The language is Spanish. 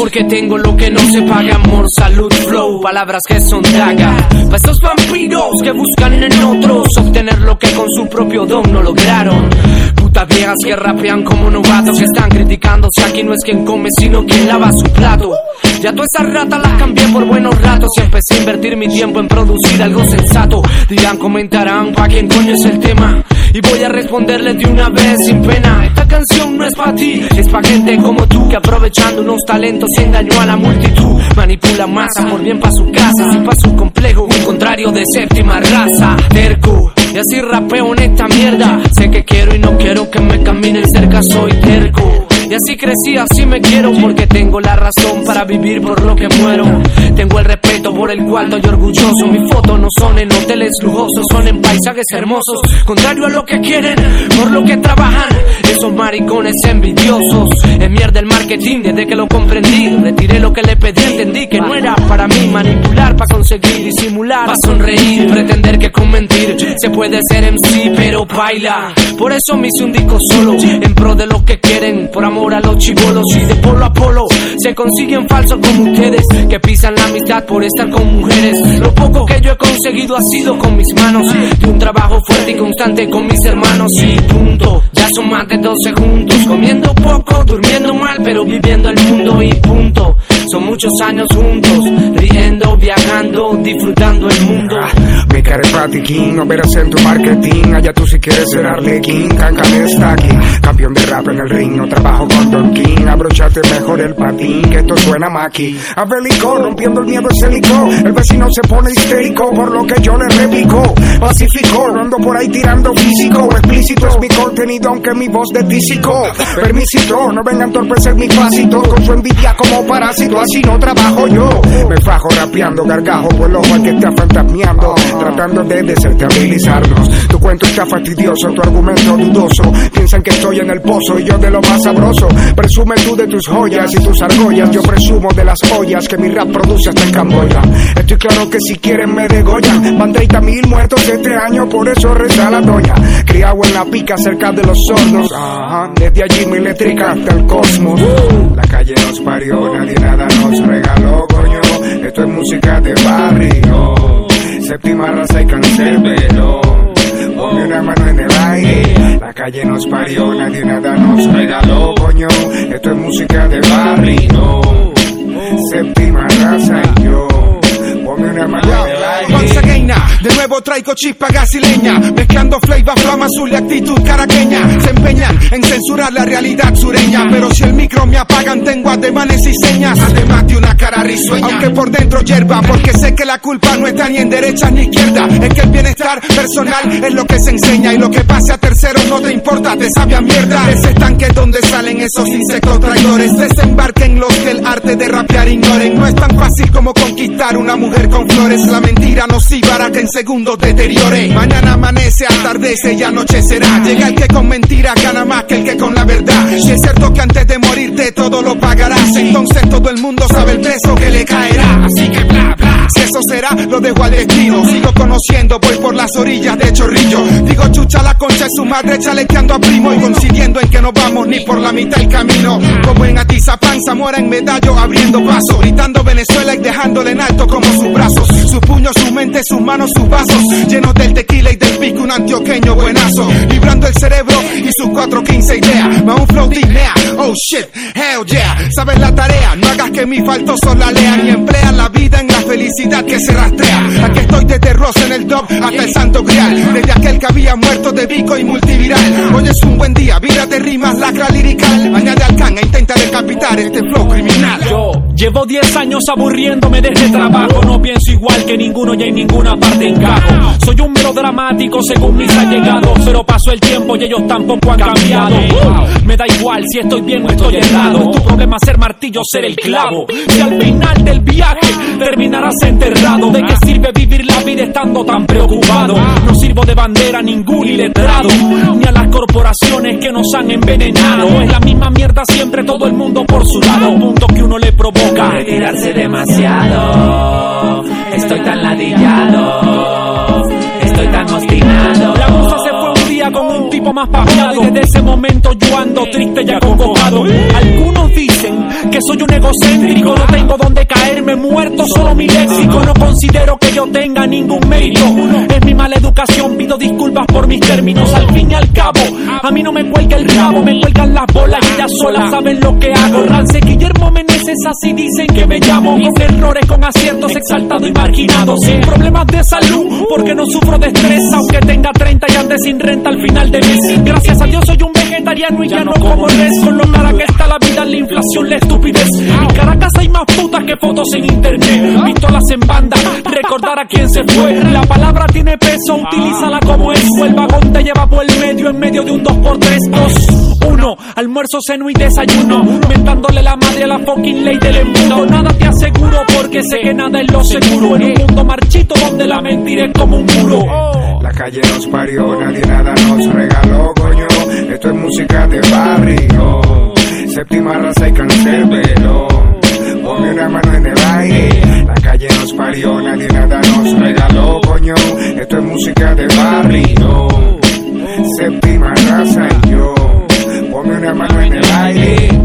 porque tengo lo que no se paga. Amor, salud, flow, palabras que son daga. Pa' esos vampiros que buscan en otros obtener lo que con su propio don no lograron. Putas viejas que rapean como novatos, que están criticando si aquí no es quien come sino quien lava su plato. Ya toda esa rata la cambié por buenos ratos y empecé a invertir mi tiempo en producir algo sensato. Dirán, comentarán, ¿pa' quién coño es el tema? Y voy a responderles de una vez sin pena. Esta canción no es pa' ti, es pa' gente como tú, que aprovechando unos talentos se engañó a la multitud. Manipula masa por bien pa' su casa, sin pa' su complejo, un contrario de séptima raza. Terco, y así rapeo en esta mierda. Sé que quiero y no quiero que me caminen cerca, soy terco. Y así crecí, así me quiero, porque tengo la razón para vivir por lo que muero. Tengo el respeto por el cual estoy orgulloso. Mis fotos no son en hoteles lujosos, son en paisajes hermosos. Contrario a lo que quieren, por lo que trabajan esos maricones envidiosos. Es mierda el marketing desde que lo comprendí. Retiré lo que le pedí, entendí que no era para mí. Manipular para conseguir disimular, para sonreír, pretender que con mentir se puede ser MC, pero baila. Por eso me hice un disco solo, en pro de lo que quieren, por amor a los chibolos. Y de polo a polo se consiguen falsos como ustedes, que pisan la amistad por estar con mujeres. Lo poco que yo he conseguido ha sido con mis manos, de un trabajo fuerte y constante con mis hermanos. Y punto, ya son más de 12 juntos, comiendo poco, durmiendo mal, pero viviendo el mundo. Y punto, son muchos años juntos, riendo, viajando, disfrutando el mundo. Mi cara es patiquín, no verás en tu marketing. Allá tú si quieres ser arlequín, Cancán está aquí. Campeón de rap en el ring, no trabajo con Don King. Abrochate mejor el patín, que esto suena maqui. Abelico, rompiendo el miedo escénico. El vecino se pone histérico por lo que yo le repico. Pacífico, no ando por ahí tirando físico. Explícito es mi contenido, aunque mi voz de tísico. Permisito, no vengan torpecer mi pasito. Con su envidia como parásito, así no trabajo yo. Me fajo rapeando, gargajo por el ojo al que está fantasmeando, tratando de desestabilizarnos. Tu cuento está fastidioso, tu argumento dudoso. Piensan que estoy en el pozo y yo de lo más sabroso. Presume tú de tus joyas y tus argollas, yo presumo de las ollas que mi rap produce hasta en Camboya. Estoy claro que si quieren me degollan. Van 30.000 muertos este año, por eso reza la doña. Criado en la pica cerca de los sordos, desde allí mi eléctrica hasta el cosmos. La calle nos parió, nadie nada nos regaló, coño. Esto es música de barrio, séptima raza y cancerbero. Ponme una mano en el aire. La calle nos parió, nadie nada nos regaló, coño. Esto es música de barrio, séptima raza y yo. Ponme una mano en el aire. Once again, de nuevo traigo chispa gasileña, mezclando flavor, flama azul y actitud caraqueña. Se empeñan en censurar la realidad sureña, pero si el micro me apagan tengo ademanes y señas, además de una cara risueña. Aunque por dentro hierba, porque sé que la culpa no está ni en derecha ni izquierda. Es que el bienestar personal es lo que se enseña, y lo que pase a terceros no te importa, te sabe a mierda. Ese estanque donde salen esos insectos traidores, desembarquen los que el arte de rapear ignoren. No es tan fácil como conquistar una mujer con flores. La mentira nociva hará que en segundos deteriore. Mañana amanece, atardece y anochecerá. Llega el que con mentiras gana más que el que con la verdad. Si es cierto que antes de morirte todo lo pagarás, entonces todo el mundo sabe el peso que le caerá. Así que bla bla, si eso será lo dejo al destino. Sigo conociendo, voy por las orillas de Chorrillo. Digo chucha la concha de su madre chalequeando a primo, y coincidiendo en que no vamos ni por la mitad del camino. Como en Atizapán, Zamora en Medallo abriendo paso, gritando Venezuela y dejándole en alto como sus brazos. Su puño, su mente, sus manos, sus vasos, llenos del tequila y del pico, un antioqueño buenazo, vibrando el cerebro y sus 415 ideas, más un flow disnea. Oh shit, hell yeah, sabes la tarea, no hagas que mis faltosos la lean, y emplean la vida en la felicidad que se rastrea. Aquí estoy desde Ross en el top hasta el Santo Grial, desde aquel que había muerto de bico y multiviral. Hoy es un buen día, vírate rimas, lacra lirical, añade al can e intenta decapitar este flow criminal. Yo llevo 10 años aburriéndome de este trabajo, no pienso igual que ninguno y en ninguna parte encajo. Soy un melodramático según mis allegados, pero pasó el tiempo y ellos tampoco han cambiado. Me da igual si estoy bien o estoy errado, es tu problema ser martillo, ser el clavo. Si al final del viaje terminarás enterrado, ¿de qué sirve vivir la vida estando tan preocupado? No sirvo de bandera a ningún iletrado, ni a las corporaciones que nos han envenenado. Es la misma mierda siempre, todo el mundo por su lado, un punto que uno le provoca retirarse demasiado. Estoy tan ladillado, estoy tan obstinado. La musa se fue un día con un tipo más papeado, y desde ese momento yo ando triste y acongojado. Algunos dicen que soy un egocéntrico. No tengo donde caerme muerto, solo mi léxico. No considero que yo tenga ningún mérito. Es mi mala educación, pido disculpas por mis términos. Al fin y al cabo, a mí no me cuelga el rabo, me cuelgan las bolas y ellas solas saben lo que hago. Rance Guillermo Meneses, así dicen que me llamo. Con errores, con aciertos, exaltado y marginado. Sin problemas de salud, porque no sufro de estrés. Aunque tenga 30 y ande sin renta al final de mes. Gracias a Dios soy un vegetariano y ya no como res. Con lo cara que está la vida, la inflación, la estupidez. En Caracas hay más putas que fotos en internet. Pistolas en banda, recordar a quién se fue. La palabra tiene peso, utilízala como es. O el vagón te lleva por el medio, en medio de un 2x3. 2, 1, almuerzo, ceno y desayuno. Mentándole la madre a la fucking ley del embudo. Nada te aseguro porque sé que nada es lo seguro. En un mundo marchito donde la mentira es como un muro. La calle nos parió, nadie nada nos regaló, coño. Esto es música de barrio. Séptima raza y cancerbero. Ponme una mano en el aire. La calle nos parió, nadie nada nos regaló, coño. Esto es música de barrio. Séptima raza y yo. Ponme una mano en el aire.